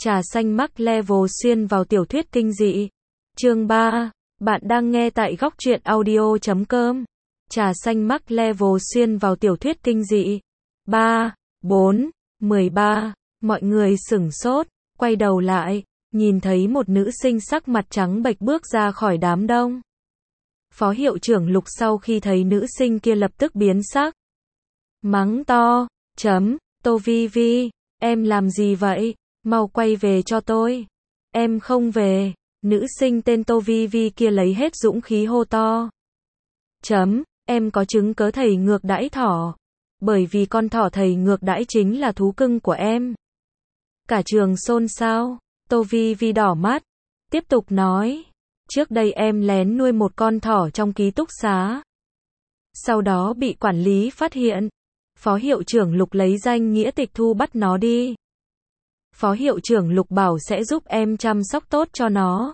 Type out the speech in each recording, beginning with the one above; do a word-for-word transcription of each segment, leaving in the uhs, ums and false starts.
Trà xanh Max Level xuyên vào tiểu thuyết kinh dị. Chương ba. Bạn đang nghe tại góc truyện audio chấm com. Trà xanh Max Level xuyên vào tiểu thuyết kinh dị. ba, bốn, mười ba. Mọi người sửng sốt, quay đầu lại, nhìn thấy một nữ sinh sắc mặt trắng bệch bước ra khỏi đám đông. Phó hiệu trưởng Lục sau khi thấy nữ sinh kia lập tức biến sắc. Mắng to, chấm, Tô Vi Vi, em làm gì vậy? Mau quay về cho tôi. Em không về. Nữ sinh tên Tô Vi Vi kia lấy hết dũng khí hô to. Chấm, em có chứng cớ thầy ngược đãi thỏ. Bởi vì con thỏ thầy ngược đãi chính là thú cưng của em. Cả trường xôn xao. Tô Vi Vi đỏ mắt, tiếp tục nói. Trước đây em lén nuôi một con thỏ trong ký túc xá. Sau đó bị quản lý phát hiện. Phó hiệu trưởng Lục lấy danh nghĩa tịch thu bắt nó đi. Phó hiệu trưởng Lục bảo sẽ giúp em chăm sóc tốt cho nó.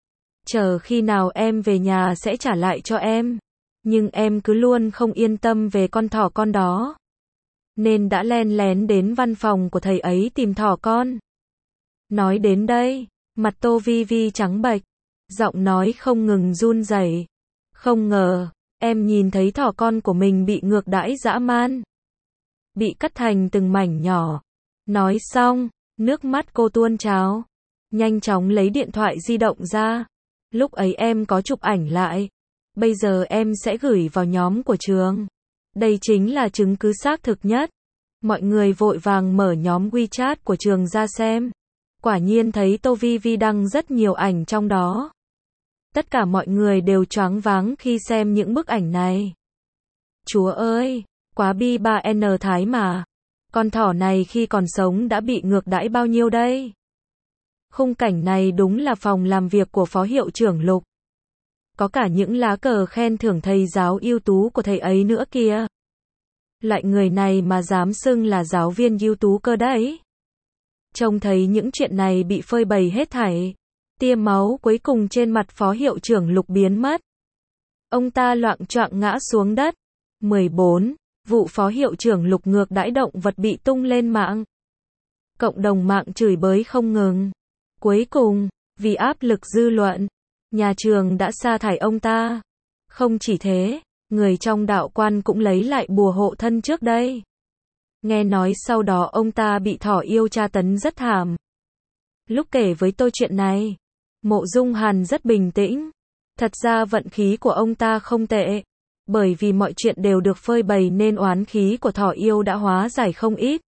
Chờ khi nào em về nhà sẽ trả lại cho em. Nhưng em cứ luôn không yên tâm về con thỏ con đó. Nên đã len lén đến văn phòng của thầy ấy tìm thỏ con. Nói đến đây, mặt Tô Vi Vi trắng bệch, giọng nói không ngừng run rẩy. Không ngờ, em nhìn thấy thỏ con của mình bị ngược đãi dã man. Bị cắt thành từng mảnh nhỏ. Nói xong, nước mắt cô tuôn trào. Nhanh chóng lấy điện thoại di động ra. Lúc ấy em có chụp ảnh lại. Bây giờ em sẽ gửi vào nhóm của trường. Đây chính là chứng cứ xác thực nhất. Mọi người vội vàng mở nhóm WeChat của trường ra xem. Quả nhiên thấy Tô Vi Vi đăng rất nhiều ảnh trong đó. Tất cả mọi người đều choáng váng khi xem những bức ảnh này. Chúa ơi, quá bi ba en thái mà. Con thỏ này khi còn sống đã bị ngược đãi bao nhiêu đây? Khung cảnh này đúng là phòng làm việc của Phó hiệu trưởng Lục. Có cả những lá cờ khen thưởng thầy giáo ưu tú của thầy ấy nữa kìa. Loại người này mà dám xưng là giáo viên ưu tú cơ đấy. Trông thấy những chuyện này bị phơi bày hết thảy. Tia máu cuối cùng trên mặt Phó hiệu trưởng Lục biến mất. Ông ta loạng choạng ngã xuống đất. mười bốn. Vụ Phó hiệu trưởng Lục ngược đãi động vật bị tung lên mạng. Cộng đồng mạng chửi bới không ngừng. Cuối cùng, vì áp lực dư luận, nhà trường đã sa thải ông ta. Không chỉ thế, người trong đạo quan cũng lấy lại bùa hộ thân trước đây. Nghe nói sau đó ông ta bị thỏ yêu tra tấn rất thảm. Lúc kể với tôi chuyện này, Mộ Dung Hàn rất bình tĩnh. Thật ra vận khí của ông ta không tệ. Bởi vì mọi chuyện đều được phơi bày nên oán khí của thỏ yêu đã hóa giải không ít.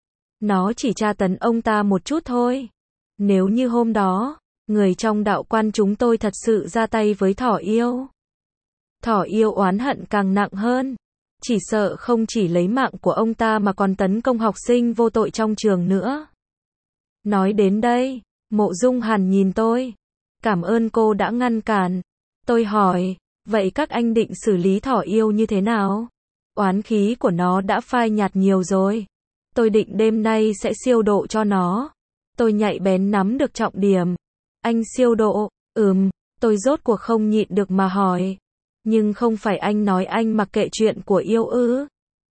Nó chỉ tra tấn ông ta một chút thôi. Nếu như hôm đó, người trong đạo quan chúng tôi thật sự ra tay với thỏ yêu. Thỏ yêu oán hận càng nặng hơn. Chỉ sợ không chỉ lấy mạng của ông ta mà còn tấn công học sinh vô tội trong trường nữa. Nói đến đây, Mộ Dung Hàn nhìn tôi. Cảm ơn cô đã ngăn cản. Tôi hỏi, vậy các anh định xử lý thỏ yêu như thế nào? Oán khí của nó đã phai nhạt nhiều rồi. Tôi định đêm nay sẽ siêu độ cho nó. Tôi nhạy bén nắm được trọng điểm. Anh siêu độ? Ừm, tôi rốt cuộc không nhịn được mà hỏi. Nhưng không phải anh nói anh mặc kệ chuyện của yêu ư?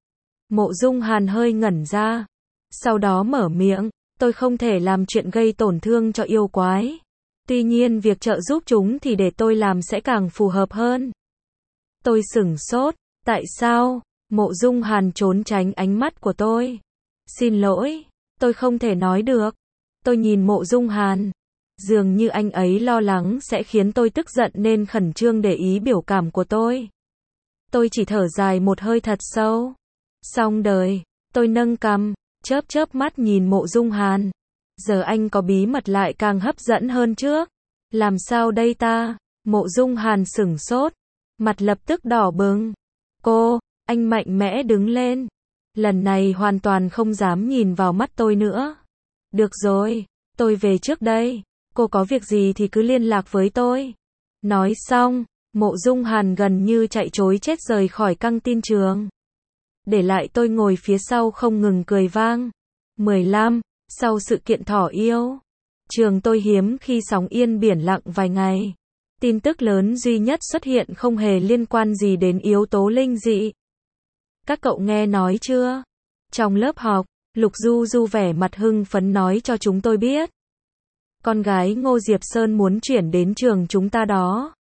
Mộ Dung Hàn hơi ngẩn ra. Sau đó mở miệng, tôi không thể làm chuyện gây tổn thương cho yêu quái. Tuy nhiên việc trợ giúp chúng thì để tôi làm sẽ càng phù hợp hơn. Tôi sửng sốt, tại sao? Mộ Dung Hàn trốn tránh ánh mắt của tôi. Xin lỗi, tôi không thể nói được. Tôi nhìn Mộ Dung Hàn. Dường như anh ấy lo lắng sẽ khiến tôi tức giận nên khẩn trương để ý biểu cảm của tôi. Tôi chỉ thở dài một hơi thật sâu. Xong đời, tôi nâng cằm, chớp chớp mắt nhìn Mộ Dung Hàn. Giờ anh có bí mật lại càng hấp dẫn hơn trước. Làm sao đây ta? Mộ Dung Hàn sửng sốt. Mặt lập tức đỏ bừng. Cô, anh mạnh mẽ đứng lên. Lần này hoàn toàn không dám nhìn vào mắt tôi nữa. Được rồi, tôi về trước đây. Cô có việc gì thì cứ liên lạc với tôi. Nói xong, Mộ Dung Hàn gần như chạy trối chết rời khỏi căng tin trường. Để lại tôi ngồi phía sau không ngừng cười vang. mười lăm. Sau sự kiện thỏ yêu, trường tôi hiếm khi sóng yên biển lặng vài ngày. Tin tức lớn duy nhất xuất hiện không hề liên quan gì đến yếu tố linh dị. Các cậu nghe nói chưa? Trong lớp học, Lục Du Du vẻ mặt hưng phấn nói cho chúng tôi biết. Con gái Ngô Diệp Sơn muốn chuyển đến trường chúng ta đó.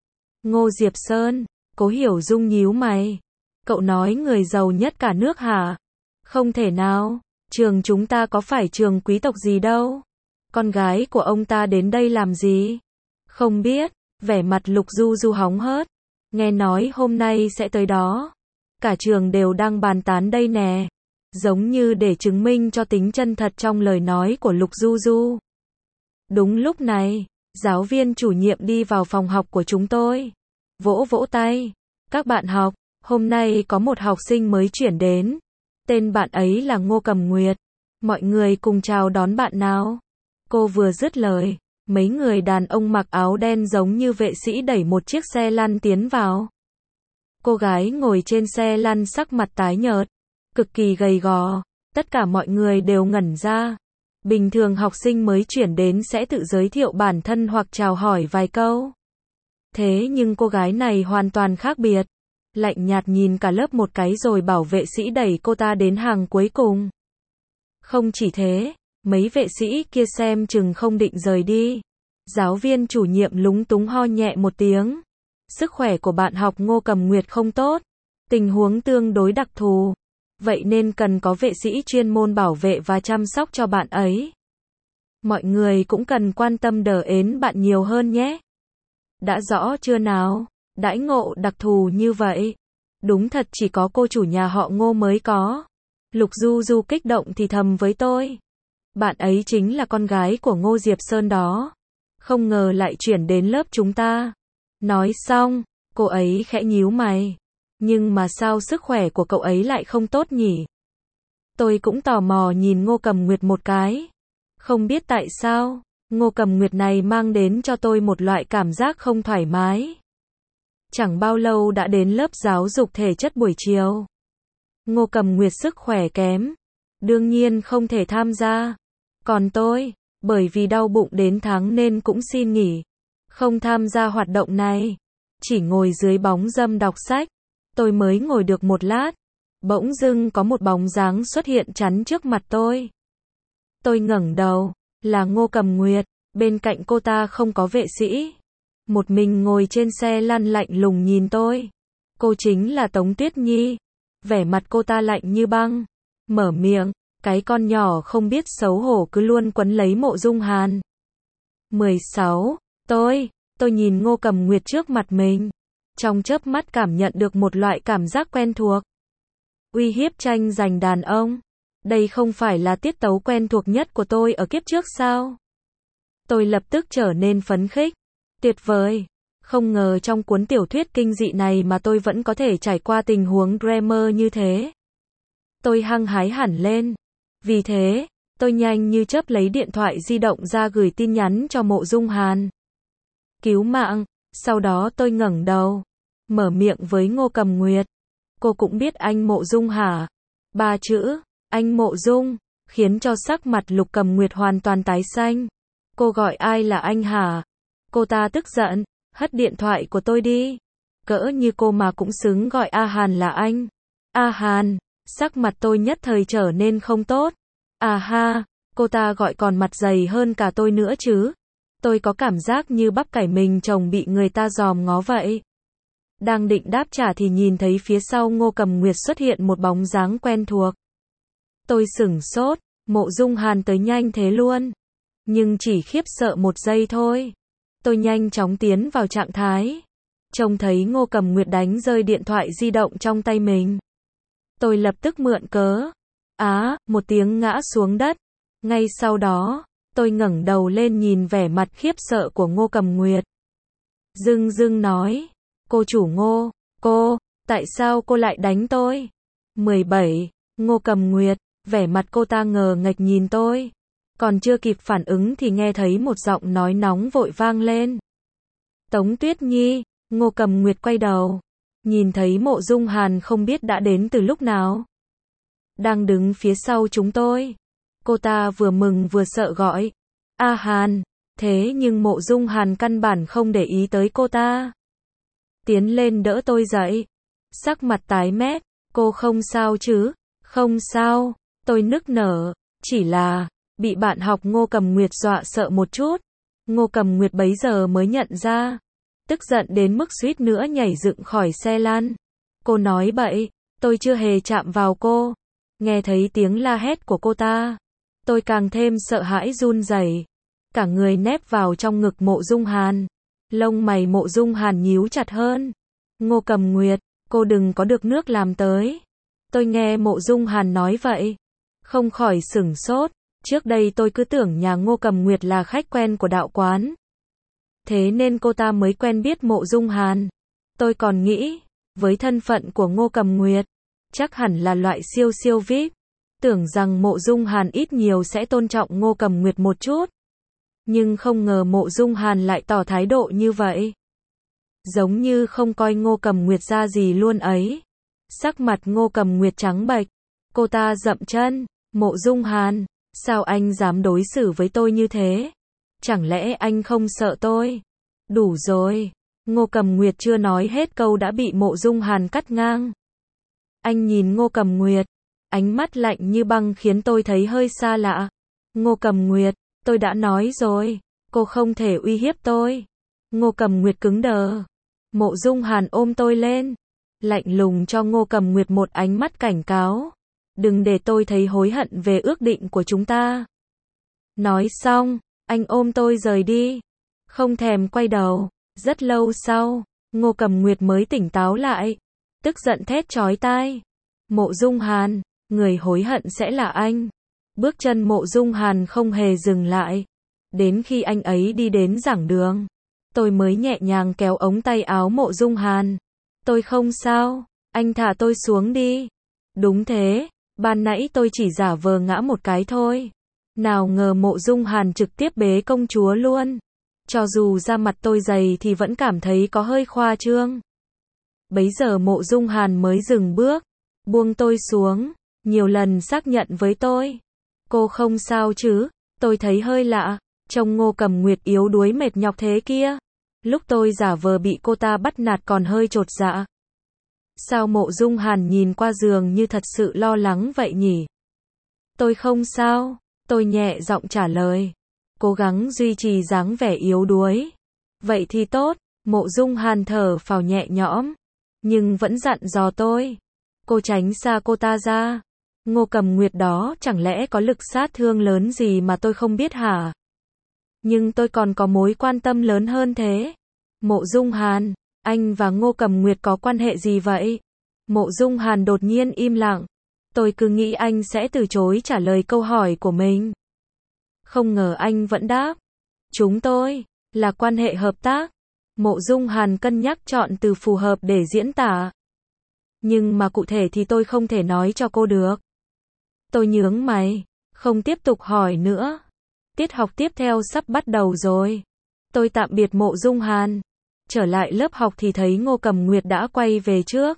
Ngô Diệp Sơn, Cố Hiểu Dung nhíu mày. Cậu nói người giàu nhất cả nước hả? Không thể nào, trường chúng ta có phải trường quý tộc gì đâu. Con gái của ông ta đến đây làm gì? Không biết, vẻ mặt Lục Du Du hóng hớt. Nghe nói hôm nay sẽ tới đó. Cả trường đều đang bàn tán đây nè. Giống như để chứng minh cho tính chân thật trong lời nói của Lục Du Du. Đúng lúc này, giáo viên chủ nhiệm đi vào phòng học của chúng tôi. Vỗ vỗ tay. Các bạn học, hôm nay có một học sinh mới chuyển đến. Tên bạn ấy là Ngô Cầm Nguyệt. Mọi người cùng chào đón bạn nào. Cô vừa dứt lời, mấy người đàn ông mặc áo đen giống như vệ sĩ đẩy một chiếc xe lăn tiến vào. Cô gái ngồi trên xe lăn sắc mặt tái nhợt, cực kỳ gầy gò. Tất cả mọi người đều ngẩn ra. Bình thường học sinh mới chuyển đến sẽ tự giới thiệu bản thân hoặc chào hỏi vài câu. Thế nhưng cô gái này hoàn toàn khác biệt. Lạnh nhạt nhìn cả lớp một cái rồi bảo vệ sĩ đẩy cô ta đến hàng cuối cùng. Không chỉ thế, mấy vệ sĩ kia xem chừng không định rời đi. Giáo viên chủ nhiệm lúng túng ho nhẹ một tiếng. Sức khỏe của bạn học Ngô Cầm Nguyệt không tốt. Tình huống tương đối đặc thù. Vậy nên cần có vệ sĩ chuyên môn bảo vệ và chăm sóc cho bạn ấy. Mọi người cũng cần quan tâm đỡ ến bạn nhiều hơn nhé. Đã rõ chưa nào? Đãi ngộ đặc thù như vậy. Đúng thật chỉ có cô chủ nhà họ Ngô mới có. Lục Du Du kích động thì thầm với tôi. Bạn ấy chính là con gái của Ngô Diệp Sơn đó. Không ngờ lại chuyển đến lớp chúng ta. Nói xong, cô ấy khẽ nhíu mày. Nhưng mà sao sức khỏe của cậu ấy lại không tốt nhỉ? Tôi cũng tò mò nhìn Ngô Cầm Nguyệt một cái. Không biết tại sao, Ngô Cầm Nguyệt này mang đến cho tôi một loại cảm giác không thoải mái. Chẳng bao lâu đã đến lớp giáo dục thể chất buổi chiều. Ngô Cầm Nguyệt sức khỏe kém, đương nhiên không thể tham gia. Còn tôi, bởi vì đau bụng đến tháng nên cũng xin nghỉ, không tham gia hoạt động này. Chỉ ngồi dưới bóng râm đọc sách. Tôi mới ngồi được một lát, bỗng dưng có một bóng dáng xuất hiện chắn trước mặt tôi. Tôi ngẩng đầu, là Ngô Cầm Nguyệt, bên cạnh cô ta không có vệ sĩ. Một mình ngồi trên xe lăn lạnh lùng nhìn tôi. Cô chính là Tống Tuyết Nhi. Vẻ mặt cô ta lạnh như băng. Mở miệng, cái con nhỏ không biết xấu hổ cứ luôn quấn lấy Mộ Dung Hàn. mười sáu. Tôi, tôi nhìn Ngô Cầm Nguyệt trước mặt mình. Trong chớp mắt cảm nhận được một loại cảm giác quen thuộc. Uy hiếp tranh giành đàn ông. Đây không phải là tiết tấu quen thuộc nhất của tôi ở kiếp trước sao? Tôi lập tức trở nên phấn khích. Tuyệt vời. Không ngờ trong cuốn tiểu thuyết kinh dị này mà tôi vẫn có thể trải qua tình huống Dreamer như thế. Tôi hăng hái hẳn lên. Vì thế, tôi nhanh như chớp lấy điện thoại di động ra gửi tin nhắn cho Mộ Dung Hàn. Cứu mạng. Sau đó tôi ngẩng đầu, mở miệng với Ngô Cầm Nguyệt. Cô cũng biết anh Mộ Dung hả? Ba chữ, anh Mộ Dung, khiến cho sắc mặt Lục Cầm Nguyệt hoàn toàn tái xanh. Cô gọi ai là anh hả? Cô ta tức giận, hất điện thoại của tôi đi. Cỡ như cô mà cũng xứng gọi A Hàn là anh. A Hàn, sắc mặt tôi nhất thời trở nên không tốt. À ha, cô ta gọi còn mặt dày hơn cả tôi nữa chứ. Tôi có cảm giác như bắp cải mình chồng bị người ta dòm ngó vậy. Đang định đáp trả thì nhìn thấy phía sau Ngô Cầm Nguyệt xuất hiện một bóng dáng quen thuộc. Tôi sửng sốt, Mộ Dung Hàn tới nhanh thế luôn. Nhưng chỉ khiếp sợ một giây thôi. Tôi nhanh chóng tiến vào trạng thái. Trông thấy Ngô Cầm Nguyệt đánh rơi điện thoại di động trong tay mình. Tôi lập tức mượn cớ. Á, một tiếng ngã xuống đất. Ngay sau đó, tôi ngẩng đầu lên nhìn vẻ mặt khiếp sợ của Ngô Cầm Nguyệt. Dưng dưng nói, cô chủ Ngô, cô, tại sao cô lại đánh tôi? mười bảy. Ngô Cầm Nguyệt, vẻ mặt cô ta ngờ nghệch nhìn tôi. Còn chưa kịp phản ứng thì nghe thấy một giọng nói nóng vội vang lên. Tống Tuyết Nhi. Ngô Cầm Nguyệt quay đầu, nhìn thấy Mộ Dung Hàn không biết đã đến từ lúc nào. Đang đứng phía sau chúng tôi. Cô ta vừa mừng vừa sợ gọi. A Hàn. Thế nhưng Mộ Dung Hàn căn bản không để ý tới cô ta. Tiến lên đỡ tôi dậy. Sắc mặt tái mét. Cô không sao chứ? Không sao. Tôi nức nở. Chỉ là, bị bạn học Ngô Cầm Nguyệt dọa sợ một chút. Ngô Cầm Nguyệt bấy giờ mới nhận ra, tức giận đến mức suýt nữa nhảy dựng khỏi xe lăn. Cô nói bậy, tôi chưa hề chạm vào cô. Nghe thấy tiếng la hét của cô ta, tôi càng thêm sợ hãi run rẩy, cả người nép vào trong ngực Mộ Dung Hàn. Lông mày Mộ Dung Hàn nhíu chặt hơn. Ngô Cầm Nguyệt, cô đừng có được nước làm tới. Tôi nghe Mộ Dung Hàn nói vậy, không khỏi sửng sốt. Trước đây tôi cứ tưởng nhà Ngô Cầm Nguyệt là khách quen của đạo quán, thế nên cô ta mới quen biết Mộ Dung Hàn. Tôi còn nghĩ, với thân phận của Ngô Cầm Nguyệt, chắc hẳn là loại siêu siêu vi ai pi, tưởng rằng Mộ Dung Hàn ít nhiều sẽ tôn trọng Ngô Cầm Nguyệt một chút. Nhưng không ngờ Mộ Dung Hàn lại tỏ thái độ như vậy. Giống như không coi Ngô Cầm Nguyệt ra gì luôn ấy. Sắc mặt Ngô Cầm Nguyệt trắng bệch, cô ta dậm chân. Mộ Dung Hàn, sao anh dám đối xử với tôi như thế? Chẳng lẽ anh không sợ tôi? Đủ rồi. Ngô Cầm Nguyệt chưa nói hết câu đã bị Mộ Dung Hàn cắt ngang. Anh nhìn Ngô Cầm Nguyệt, ánh mắt lạnh như băng khiến tôi thấy hơi xa lạ. Ngô Cầm Nguyệt, tôi đã nói rồi, cô không thể uy hiếp tôi. Ngô Cầm Nguyệt cứng đờ. Mộ Dung Hàn ôm tôi lên, lạnh lùng cho Ngô Cầm Nguyệt một ánh mắt cảnh cáo. Đừng để tôi thấy hối hận về ước định của chúng ta. Nói xong, anh ôm tôi rời đi, không thèm quay đầu. Rất lâu sau, Ngô Cầm Nguyệt mới tỉnh táo lại, tức giận thét chói tai. Mộ Dung Hàn, người hối hận sẽ là anh. Bước chân Mộ Dung Hàn không hề dừng lại. Đến khi anh ấy đi đến giảng đường, tôi mới nhẹ nhàng kéo ống tay áo Mộ Dung Hàn. Tôi không sao, anh thả tôi xuống đi. Đúng thế, ban nãy tôi chỉ giả vờ ngã một cái thôi. Nào ngờ Mộ Dung Hàn trực tiếp bế công chúa luôn. Cho dù da mặt tôi dày thì vẫn cảm thấy có hơi khoa trương. Bấy giờ Mộ Dung Hàn mới dừng bước, buông tôi xuống, nhiều lần xác nhận với tôi. Cô không sao chứ? Tôi thấy hơi lạ, trông Ngô Cầm Nguyệt yếu đuối mệt nhọc thế kia. Lúc tôi giả vờ bị cô ta bắt nạt còn hơi chột dạ. Sao Mộ Dung Hàn nhìn qua giường như thật sự lo lắng vậy nhỉ? Tôi không sao, tôi nhẹ giọng trả lời, cố gắng duy trì dáng vẻ yếu đuối. Vậy thì tốt. Mộ Dung Hàn thở phào nhẹ nhõm, nhưng vẫn dặn dò tôi, cô tránh xa cô ta ra. Ngô Cầm Nguyệt đó chẳng lẽ có lực sát thương lớn gì mà tôi không biết hả? Nhưng tôi còn có mối quan tâm lớn hơn thế. Mộ Dung Hàn, anh và Ngô Cầm Nguyệt có quan hệ gì vậy? Mộ Dung Hàn đột nhiên im lặng. Tôi cứ nghĩ anh sẽ từ chối trả lời câu hỏi của mình. Không ngờ anh vẫn đáp. Chúng tôi là quan hệ hợp tác. Mộ Dung Hàn cân nhắc chọn từ phù hợp để diễn tả. Nhưng mà cụ thể thì tôi không thể nói cho cô được. Tôi nhướng mày, không tiếp tục hỏi nữa. Tiết học tiếp theo sắp bắt đầu rồi. Tôi tạm biệt Mộ Dung Hàn. Trở lại lớp học thì thấy Ngô Cầm Nguyệt đã quay về trước.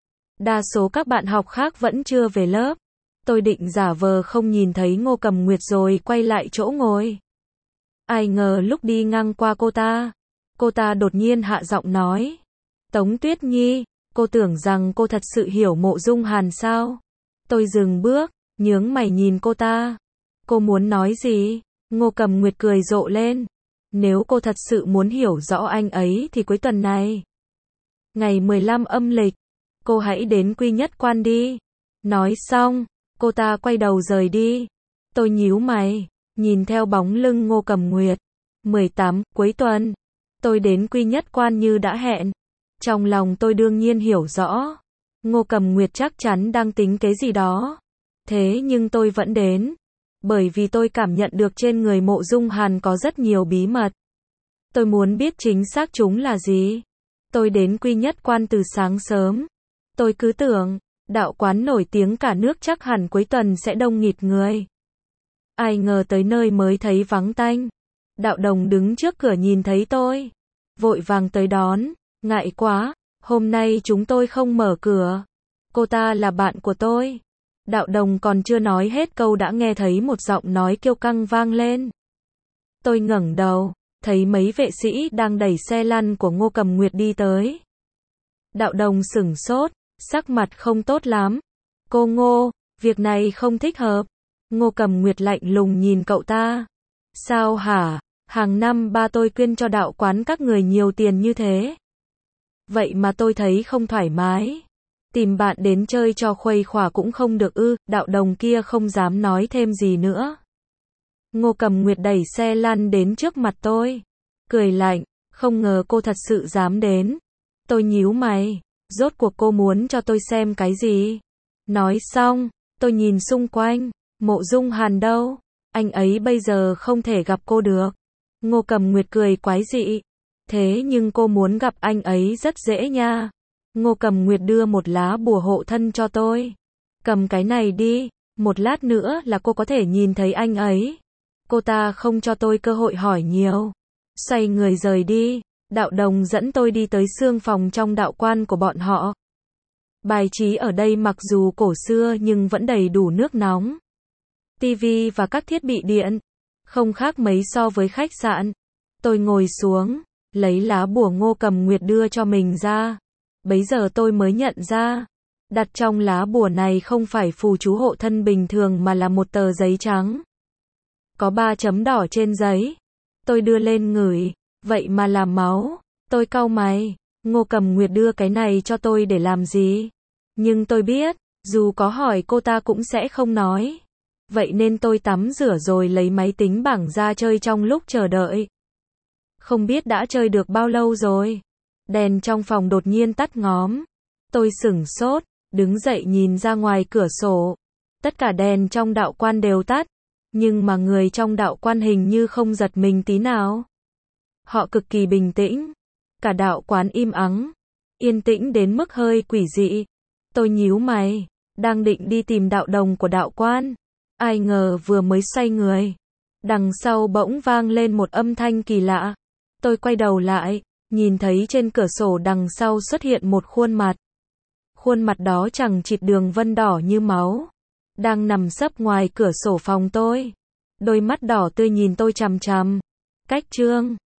Đa số các bạn học khác vẫn chưa về lớp. Tôi định giả vờ không nhìn thấy Ngô Cầm Nguyệt rồi quay lại chỗ ngồi. Ai ngờ lúc đi ngang qua cô ta, cô ta đột nhiên hạ giọng nói. Tống Tuyết Nhi, cô tưởng rằng cô thật sự hiểu Mộ Dung Hàn sao? Tôi dừng bước, nhướng mày nhìn cô ta. Cô muốn nói gì? Ngô Cầm Nguyệt cười rộ lên. Nếu cô thật sự muốn hiểu rõ anh ấy thì cuối tuần này, ngày mười lăm âm lịch, cô hãy đến Quy Nhất Quan đi. Nói xong, cô ta quay đầu rời đi. Tôi nhíu mày, nhìn theo bóng lưng Ngô Cầm Nguyệt. mười tám, cuối tuần, tôi đến Quy Nhất Quan như đã hẹn. Trong lòng tôi đương nhiên hiểu rõ, Ngô Cầm Nguyệt chắc chắn đang tính cái gì đó. Thế nhưng tôi vẫn đến, bởi vì tôi cảm nhận được trên người Mộ Dung Hàn có rất nhiều bí mật. Tôi muốn biết chính xác chúng là gì. Tôi đến Quy Nhất Quan từ sáng sớm. Tôi cứ tưởng, đạo quán nổi tiếng cả nước chắc hẳn cuối tuần sẽ đông nghịt người. Ai ngờ tới nơi mới thấy vắng tanh. Đạo Đồng đứng trước cửa nhìn thấy tôi, vội vàng tới đón. Ngại quá, hôm nay chúng tôi không mở cửa. Cô ta là bạn của tôi. Đạo Đồng còn chưa nói hết câu đã nghe thấy một giọng nói kiêu căng vang lên. Tôi ngẩng đầu, thấy mấy vệ sĩ đang đẩy xe lăn của Ngô Cầm Nguyệt đi tới. Đạo Đồng sửng sốt, sắc mặt không tốt lắm. Cô Ngô, việc này không thích hợp. Ngô Cầm Nguyệt lạnh lùng nhìn cậu ta. Sao hả? Hàng năm ba tôi quyên cho đạo quán các người nhiều tiền như thế. Vậy mà tôi thấy không thoải mái. Tìm bạn đến chơi cho khuây khỏa cũng không được ư? Đạo đồng kia không dám nói thêm gì nữa. Ngô Cầm Nguyệt đẩy xe lăn đến trước mặt tôi. Cười lạnh, không ngờ cô thật sự dám đến. Tôi nhíu mày, rốt cuộc cô muốn cho tôi xem cái gì? Nói xong, tôi nhìn xung quanh, Mộ Dung Hàn đâu? Anh ấy bây giờ không thể gặp cô được. Ngô Cầm Nguyệt cười quái dị. Thế nhưng cô muốn gặp anh ấy rất dễ nha. Ngô Cầm Nguyệt đưa một lá bùa hộ thân cho tôi. Cầm cái này đi, một lát nữa là cô có thể nhìn thấy anh ấy. Cô ta không cho tôi cơ hội hỏi nhiều. Xoay người rời đi, đạo đồng dẫn tôi đi tới xương phòng trong đạo quan của bọn họ. Bài trí ở đây mặc dù cổ xưa nhưng vẫn đầy đủ nước nóng, tivi và các thiết bị điện, không khác mấy so với khách sạn. Tôi ngồi xuống, lấy lá bùa Ngô Cầm Nguyệt đưa cho mình ra. Bấy giờ tôi mới nhận ra, đặt trong lá bùa này không phải phù chú hộ thân bình thường mà là một tờ giấy trắng. Có ba chấm đỏ trên giấy. Tôi đưa lên ngửi, vậy mà là máu. Tôi cau mày, Ngô Cầm Nguyệt đưa cái này cho tôi để làm gì? Nhưng tôi biết, dù có hỏi cô ta cũng sẽ không nói. Vậy nên tôi tắm rửa rồi lấy máy tính bảng ra chơi trong lúc chờ đợi. Không biết đã chơi được bao lâu rồi. Đèn trong phòng đột nhiên tắt ngóm. Tôi sửng sốt, đứng dậy nhìn ra ngoài cửa sổ. Tất cả đèn trong đạo quan đều tắt. Nhưng mà người trong đạo quan hình như không giật mình tí nào. Họ cực kỳ bình tĩnh. Cả đạo quán im ắng. Yên tĩnh đến mức hơi quỷ dị. Tôi nhíu mày, đang định đi tìm đạo đồng của đạo quan. Ai ngờ vừa mới xoay người, đằng sau bỗng vang lên một âm thanh kỳ lạ. Tôi quay đầu lại, nhìn thấy trên cửa sổ đằng sau xuất hiện một khuôn mặt. Khuôn mặt đó chằng chịt đường vân đỏ như máu, đang nằm sấp ngoài cửa sổ phòng tôi. Đôi mắt đỏ tươi nhìn tôi chằm chằm. Cách chương